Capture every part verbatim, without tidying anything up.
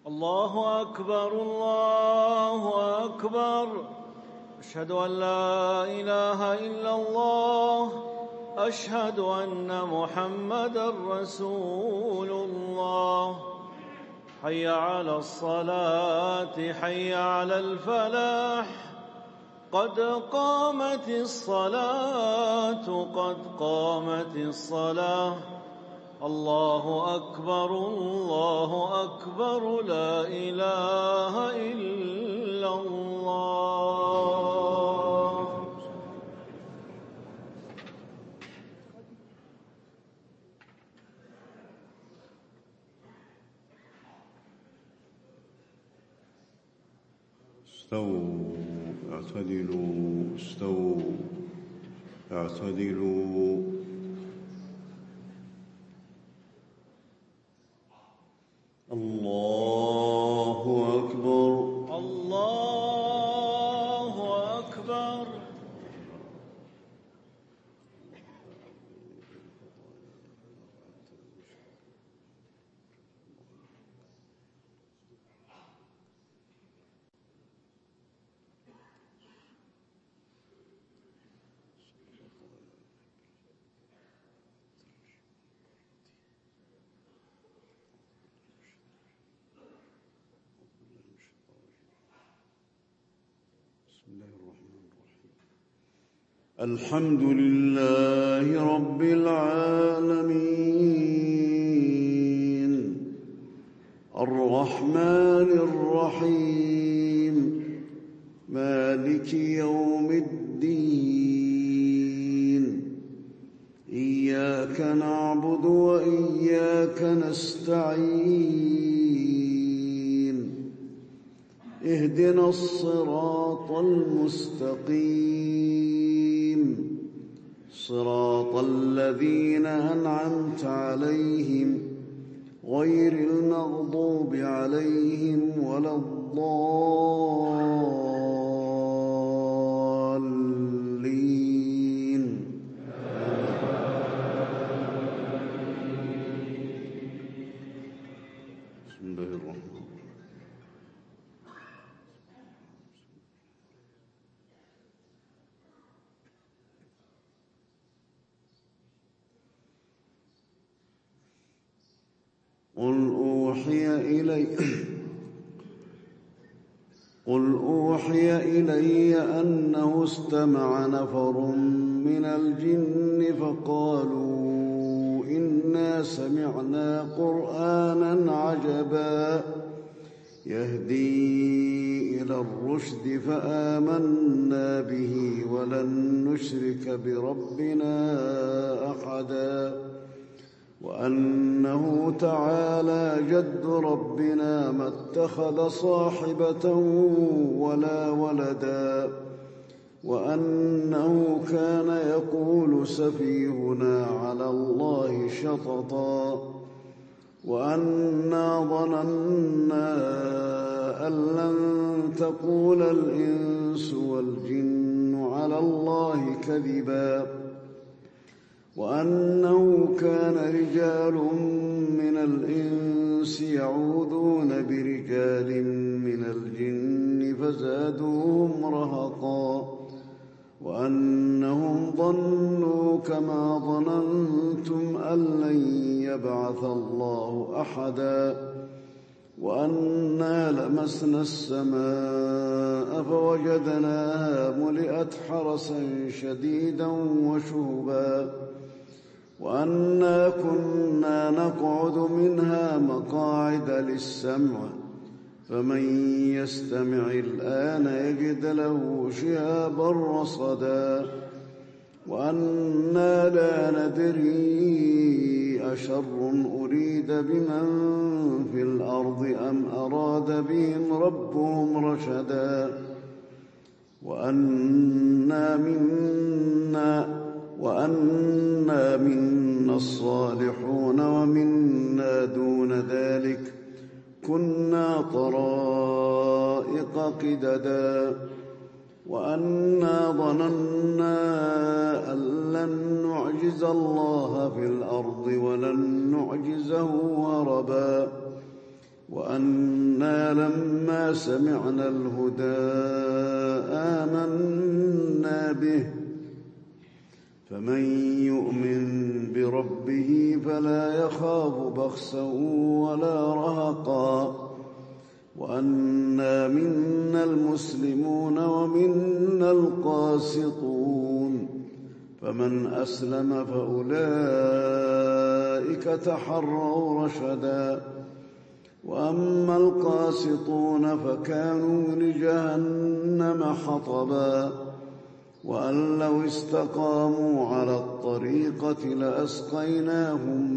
الله أكبر الله أكبر. أشهد أن لا إله إلا الله. أشهد أن محمدًا رسول الله. حي على الصلاة حي على الفلاح. قد قامت الصلاة قد قامت الصلاة. الله أكبر الله أكبر. لا إله إلا الله. استووا اعتدلوا استووا اعتدلوا. الله أكبر الله أكبر. الحمد لله رب العالمين الرحمن الرحيم مالك يوم الدين. إياك نعبد وإياك نستعين. اهدنا الصراط المستقيم صراط الذين أنعمت عليهم غير المغضوب عليهم ولا الضالين. بسم الله الرحمن الرحيم. قل أوحي إلي قل أوحي إلي أنه استمع نفر من الجن فقالوا إنا سمعنا قرآنا عجبا يهدي إلى الرشد فآمنا به ولن نشرك بربنا أحدا وأنه تعالى جد ربنا ما اتخذ صاحبة ولا ولدا وأنه كان يقول سفيهنا على الله شططا وأنا ظننا أن لن تقول الإنس والجن على الله كذبا وأنه كان رجال من الإنس يعوذون برجال من الجن فزادوهم رهقا وأنهم ظنوا كما ظننتم أن لن يبعث الله أحدا وأنا لمسنا السماء فوجدناها ملئت حرسا شديدا وشهبا وأنا كنا نقعد منها مقاعد للسمع فمن يستمع الآن يجد له شهابا رصدا وأنا لا ندري أشر أريد بمن في الأرض أم أراد بهم ربهم رشدا وأنا منا وأنا منا الصالحون ومنا دون ذلك كنا طرائق قددا وأنا ظننا أن لن نعجز الله في الأرض ولن نعجزه هربا وأنا لما سمعنا الهدى آمنا به فمن يؤمن بربه فلا يخاف بخسا ولا رهقا وأنا منا المسلمون ومنا القاسطون فمن أسلم فأولئك تحروا رشدا وأما القاسطون فكانوا لجهنم حطبا وأن لو استقاموا على الطريقة لأسقيناهم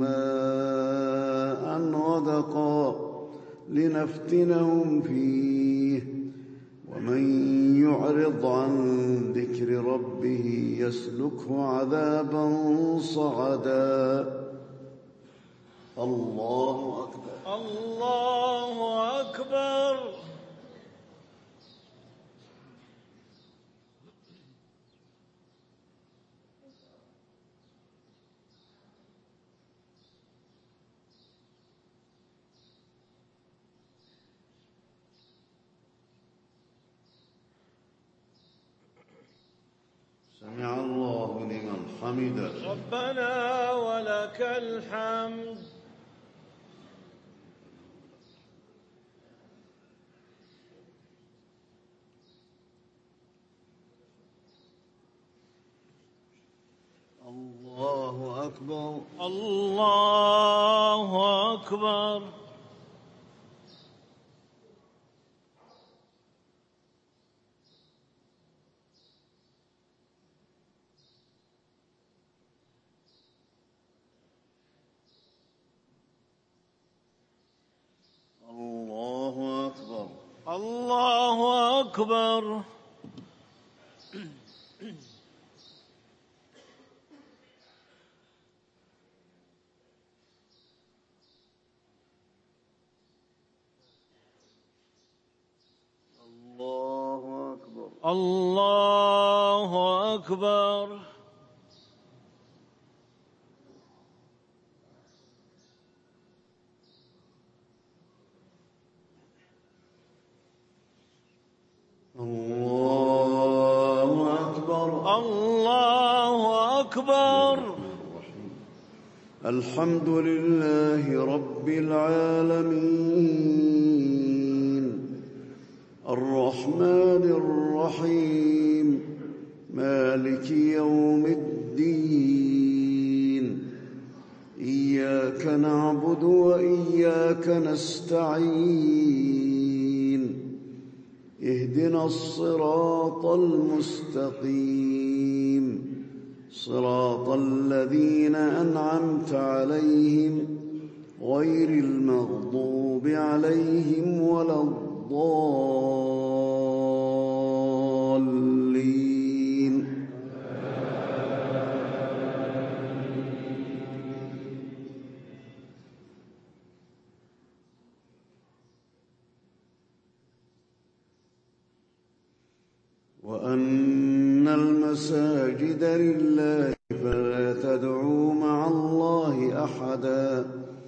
ماء غدقا لنفتنهم فيه ومن يعرض عن ذكر ربه يسلكه عذابا صعدا. الله أكبر. الله أكبر. سمع الله لمن حمده. ربنا ولك الحمد. الله أكبر. الله أكبر. الله أكبر. الله أكبر. الله أكبر. الله أكبر. الله أكبر. الله أكبر. الحمد لله رب العالمين الرحمن الرحيم مالك يوم الدين إياك نعبد وإياك نستعين اهدنا الصراط المستقيم صراط الذين أنعمت عليهم غير المغضوب عليهم ولا الضالين. وأن المساجد لله فلا تدعوا مع الله أحدا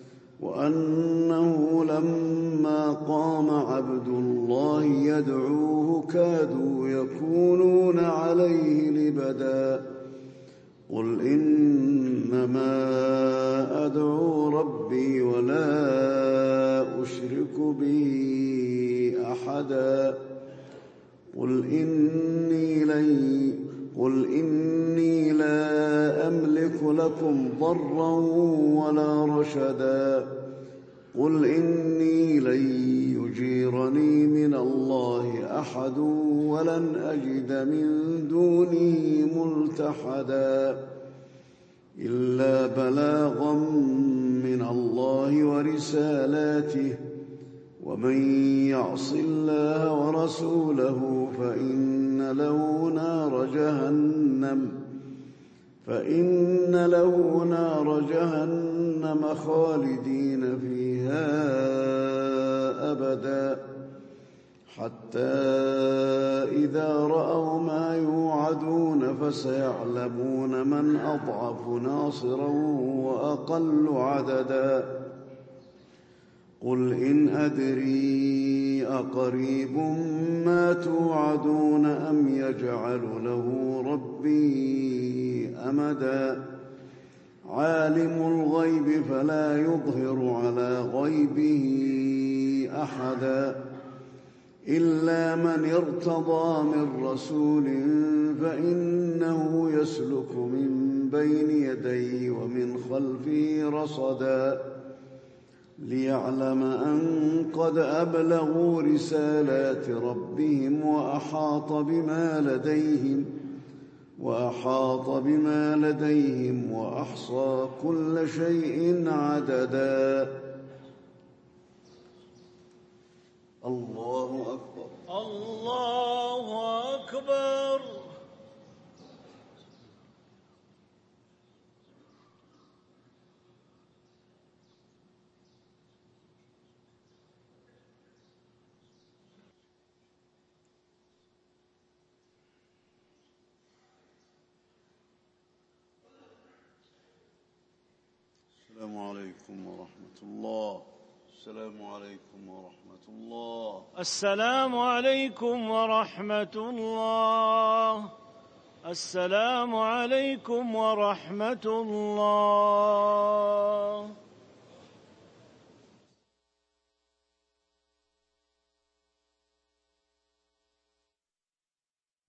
وأنه لما قام عبد الله يدعوه كادوا يكونون عليه لبدا قل إنما أدعو ربي ولا أشرك به أحدا قل إني لن قل إني لا أملك لكم ضرا ولا رشدا قل إني لن يجيرني من الله أحد ولن أجد من دونه ملتحدا إلا بلاغا من الله ورسالاته ومن يعص الله ورسوله فإن له نار جهنم فإن له نار جهنم خالدين فيها أبدا حتى إذا رأوا ما يوعدون فسيعلمون من أضعف ناصرا وأقل عددا قل إن أدري أقريب ما توعدون أم يجعل له ربي أمدا عالم الغيب فلا يظهر على غيبه أحدا إلا من ارتضى من رسول فإنه يسلك من بين يديه ومن خلفه رصدا ليعلم أن قد أبلغوا رسالات ربهم وأحاط بما لديهم وأحاط بما لديهم وأحصى كل شيء عددا. الله أكبر. الله أكبر. السلام عليكم ورحمة الله. السلام عليكم ورحمة الله. السلام عليكم ورحمة الله. السلام عليكم ورحمة الله.